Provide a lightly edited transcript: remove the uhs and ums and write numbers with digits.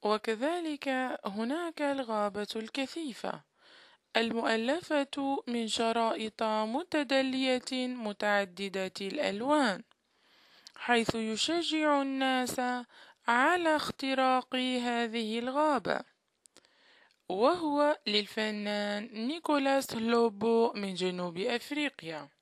وكذلك هناك الغابة الكثيفة المؤلفة من شرائط متدلية متعددة الألوان، حيث يشجع الناس على اختراق هذه الغابة، وهو للفنان نيكولاس لوبو من جنوب أفريقيا.